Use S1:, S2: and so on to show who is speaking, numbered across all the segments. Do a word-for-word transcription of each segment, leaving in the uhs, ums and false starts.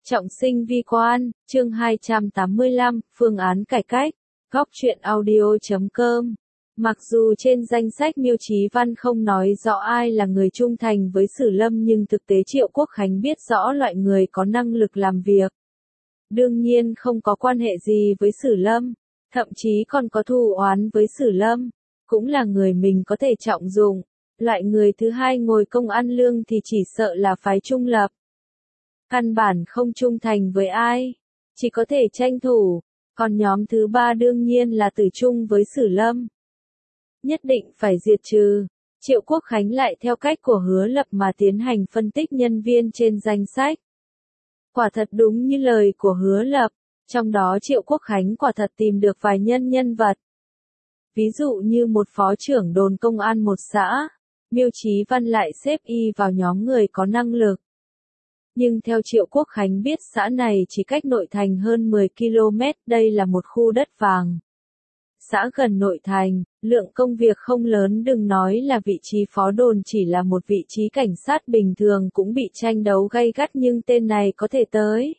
S1: Trọng sinh vi quan, chương hai trăm tám mươi lăm, phương án cải cách, góc truyện audio chấm com. Mặc dù trên danh sách Miêu Chí Văn không nói rõ ai là người trung thành với Sử Lâm nhưng thực tế Triệu Quốc Khánh biết rõ loại người có năng lực làm việc. Đương nhiên không có quan hệ gì với Sử Lâm, thậm chí còn có thù oán với Sử Lâm, cũng là người mình có thể trọng dụng. Loại người thứ hai ngồi công ăn lương thì chỉ sợ là phái trung lập. Căn bản không trung thành với ai, chỉ có thể tranh thủ, còn nhóm thứ ba đương nhiên là tử chung với Sử Lâm. Nhất định phải diệt trừ. Triệu Quốc Khánh lại theo cách của Hứa Lập mà tiến hành phân tích nhân viên trên danh sách. Quả thật đúng như lời của Hứa Lập, trong đó Triệu Quốc Khánh quả thật tìm được vài nhân nhân vật. Ví dụ như một phó trưởng đồn công an một xã, Miêu Chí Văn lại xếp y vào nhóm người có năng lực. Nhưng theo Triệu Quốc Khánh biết xã này chỉ cách nội thành hơn mười ki lô mét, đây là một khu đất vàng. Xã gần nội thành, lượng công việc không lớn, đừng nói là vị trí phó đồn, chỉ là một vị trí cảnh sát bình thường cũng bị tranh đấu gay gắt, nhưng tên này có thể tới.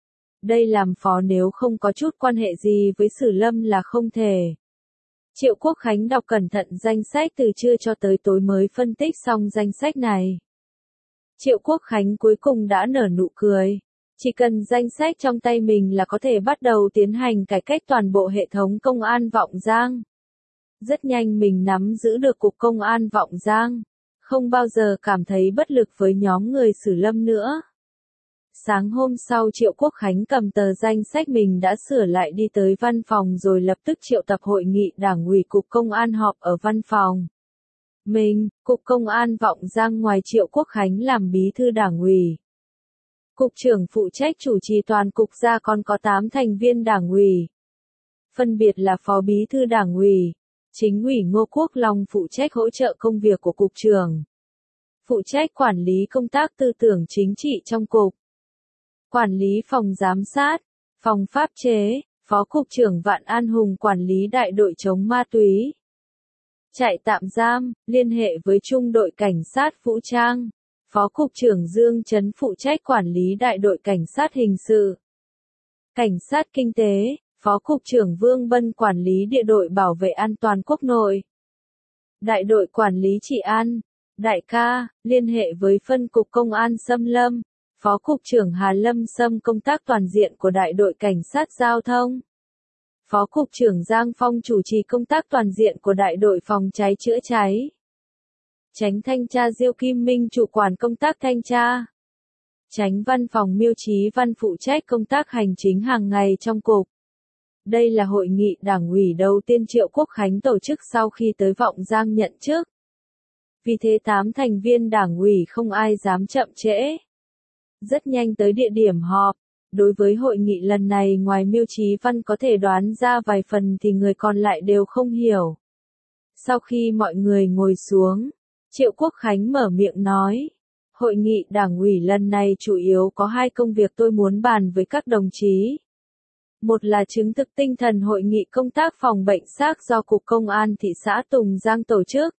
S1: Đây làm phó nếu không có chút quan hệ gì với Sử Lâm là không thể. Triệu Quốc Khánh đọc cẩn thận danh sách từ trưa cho tới tối mới phân tích xong danh sách này. Triệu Quốc Khánh cuối cùng đã nở nụ cười. Chỉ cần danh sách trong tay mình là có thể bắt đầu tiến hành cải cách toàn bộ hệ thống công an Vọng Giang. Rất nhanh mình nắm giữ được cục công an Vọng Giang, không bao giờ cảm thấy bất lực với nhóm người Sử Lâm nữa. Sáng hôm sau Triệu Quốc Khánh cầm tờ danh sách mình đã sửa lại đi tới văn phòng rồi lập tức triệu tập hội nghị đảng ủy cục công an họp ở văn phòng. Mình, cục công an Vọng Giang ngoài Triệu Quốc Khánh làm bí thư đảng ủy. Cục trưởng phụ trách chủ trì toàn cục ra còn có tám thành viên đảng ủy. Phân biệt là phó bí thư đảng ủy, chính ủy Ngô Quốc Long phụ trách hỗ trợ công việc của cục trưởng. Phụ trách quản lý công tác tư tưởng chính trị trong cục. Quản lý phòng giám sát, phòng pháp chế, phó cục trưởng Vạn An Hùng quản lý đại đội chống ma túy. Trại tạm giam, liên hệ với trung đội cảnh sát vũ trang. Phó cục trưởng Dương Trấn phụ trách quản lý đại đội cảnh sát hình sự. Cảnh sát kinh tế, phó cục trưởng Vương Bân quản lý địa đội bảo vệ an toàn quốc nội. Đại đội quản lý trị an, đại ca, liên hệ với phân cục công an Xâm Lâm. Phó cục trưởng Hà Lâm Sâm công tác toàn diện của đại đội cảnh sát giao thông. Phó cục trưởng Giang Phong chủ trì công tác toàn diện của đại đội phòng cháy chữa cháy. Chánh thanh tra Diêu Kim Minh chủ quản công tác thanh tra. Chánh văn phòng Miêu Chí Văn phụ trách công tác hành chính hàng ngày trong cục. Đây là hội nghị đảng ủy đầu tiên Triệu Quốc Khánh tổ chức sau khi tới Vọng Giang nhận chức. Vì thế tám thành viên đảng ủy không ai dám chậm trễ. Rất nhanh tới địa điểm họp. Đối với hội nghị lần này ngoài Miêu Chí Văn có thể đoán ra vài phần thì người còn lại đều không hiểu. Sau khi mọi người ngồi xuống, Triệu Quốc Khánh mở miệng nói, hội nghị đảng ủy lần này chủ yếu có hai công việc tôi muốn bàn với các đồng chí. Một là chứng thực tinh thần hội nghị công tác phòng bệnh xác do Cục Công an thị xã Tùng Giang tổ chức.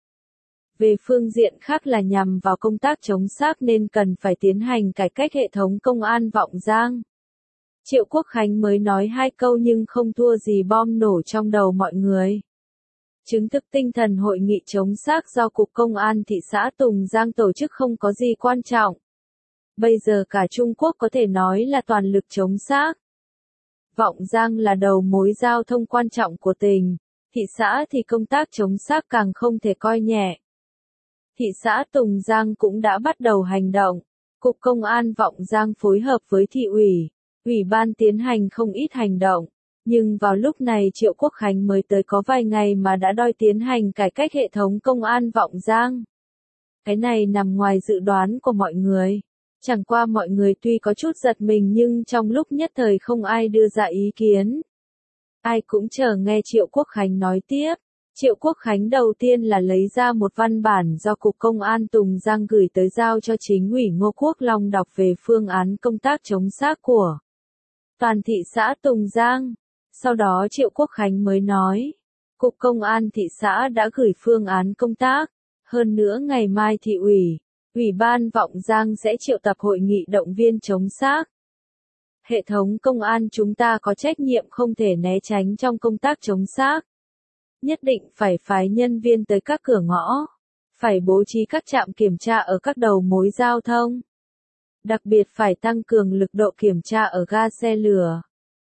S1: Về phương diện khác là nhằm vào công tác chống xác nên cần phải tiến hành cải cách hệ thống công an Vọng Giang. Triệu Quốc Khánh mới nói hai câu nhưng không thua gì bom nổ trong đầu mọi người. Chứng thực tinh thần hội nghị chống xác do Cục Công an thị xã Tùng Giang tổ chức không có gì quan trọng. Bây giờ cả Trung Quốc có thể nói là toàn lực chống xác. Vọng Giang là đầu mối giao thông quan trọng của tỉnh, thị xã thì công tác chống xác càng không thể coi nhẹ. Thị xã Tùng Giang cũng đã bắt đầu hành động. Cục Công an Vọng Giang phối hợp với thị ủy, ủy ban tiến hành không ít hành động. Nhưng vào lúc này Triệu Quốc Khánh mới tới có vài ngày mà đã đòi tiến hành cải cách hệ thống công an Vọng Giang. Cái này nằm ngoài dự đoán của mọi người. Chẳng qua mọi người tuy có chút giật mình nhưng trong lúc nhất thời không ai đưa ra ý kiến. Ai cũng chờ nghe Triệu Quốc Khánh nói tiếp. Triệu Quốc Khánh đầu tiên là lấy ra một văn bản do Cục Công an Tùng Giang gửi tới giao cho chính ủy Ngô Quốc Long đọc về phương án công tác chống xác của toàn thị xã Tùng Giang. Sau đó Triệu Quốc Khánh mới nói, Cục Công an thị xã đã gửi phương án công tác. Hơn nữa ngày mai thị ủy, ủy ban Vọng Giang sẽ triệu tập hội nghị động viên chống xác. Hệ thống công an chúng ta có trách nhiệm không thể né tránh trong công tác chống xác. Nhất định phải phái nhân viên tới các cửa ngõ, phải bố trí các trạm kiểm tra ở các đầu mối giao thông. Đặc biệt phải tăng cường lực độ kiểm tra ở ga xe lửa,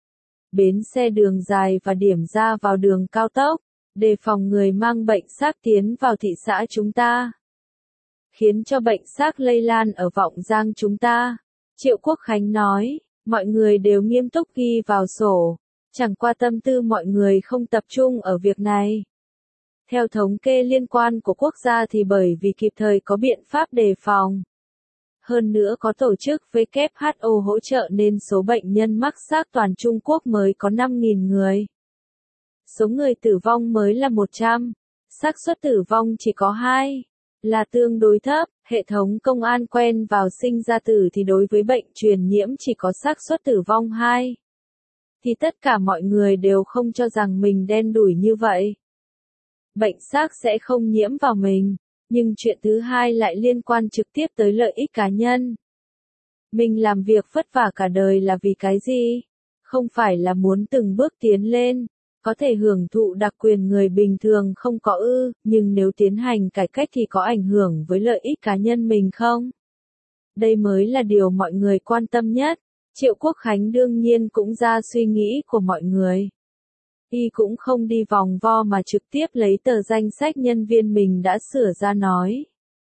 S1: bến xe đường dài và điểm ra vào đường cao tốc, đề phòng người mang bệnh xác tiến vào thị xã chúng ta, khiến cho bệnh xác lây lan ở Vọng Giang chúng ta. Triệu Quốc Khánh nói, mọi người đều nghiêm túc ghi vào sổ, chẳng qua tâm tư mọi người không tập trung ở việc này. Theo thống kê liên quan của quốc gia thì bởi vì kịp thời có biện pháp đề phòng. Hơn nữa có tổ chức W H O hỗ trợ nên số bệnh nhân mắc xác toàn Trung Quốc mới có năm nghìn người. Số người tử vong mới là một trăm, xác suất tử vong chỉ có hai, là tương đối thấp. Hệ thống công an quen vào sinh ra tử thì đối với bệnh truyền nhiễm chỉ có xác suất tử vong hai. Thì tất cả mọi người đều không cho rằng mình đen đủi như vậy. Bệnh xác sẽ không nhiễm vào mình, nhưng chuyện thứ hai lại liên quan trực tiếp tới lợi ích cá nhân. Mình làm việc vất vả cả đời là vì cái gì? Không phải là muốn từng bước tiến lên, có thể hưởng thụ đặc quyền người bình thường không có ư, nhưng nếu tiến hành cải cách thì có ảnh hưởng với lợi ích cá nhân mình không? Đây mới là điều mọi người quan tâm nhất. Triệu Quốc Khánh đương nhiên cũng ra suy nghĩ của mọi người. Y cũng không đi vòng vo mà trực tiếp lấy tờ danh sách nhân viên mình đã sửa ra nói.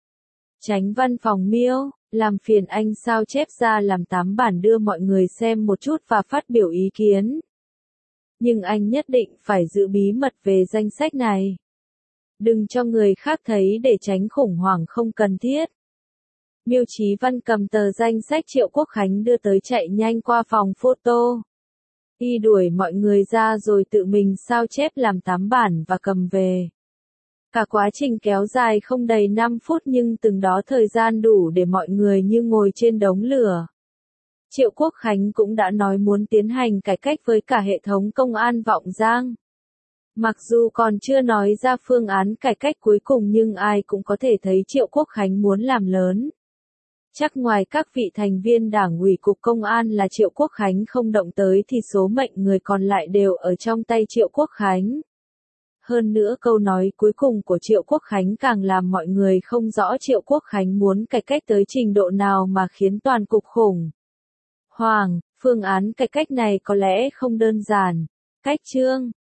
S1: Chánh văn phòng Miêu, làm phiền anh sao chép ra làm tám bản đưa mọi người xem một chút và phát biểu ý kiến. Nhưng anh nhất định phải giữ bí mật về danh sách này. Đừng cho người khác thấy để tránh khủng hoảng không cần thiết. Miêu Chí Văn cầm tờ danh sách Triệu Quốc Khánh đưa tới chạy nhanh qua phòng photo. Y đuổi mọi người ra rồi tự mình sao chép làm tám bản và cầm về. Cả quá trình kéo dài không đầy năm phút nhưng từng đó thời gian đủ để mọi người như ngồi trên đống lửa. Triệu Quốc Khánh cũng đã nói muốn tiến hành cải cách với cả hệ thống công an Vọng Giang. Mặc dù còn chưa nói ra phương án cải cách cuối cùng nhưng ai cũng có thể thấy Triệu Quốc Khánh muốn làm lớn. Chắc ngoài các vị thành viên Đảng ủy Cục Công an là Triệu Quốc Khánh không động tới thì số mệnh người còn lại đều ở trong tay Triệu Quốc Khánh. Hơn nữa câu nói cuối cùng của Triệu Quốc Khánh càng làm mọi người không rõ Triệu Quốc Khánh muốn cải cách tới trình độ nào mà khiến toàn cục khủng hoảng. Phương án cải cách này có lẽ không đơn giản. Cách chương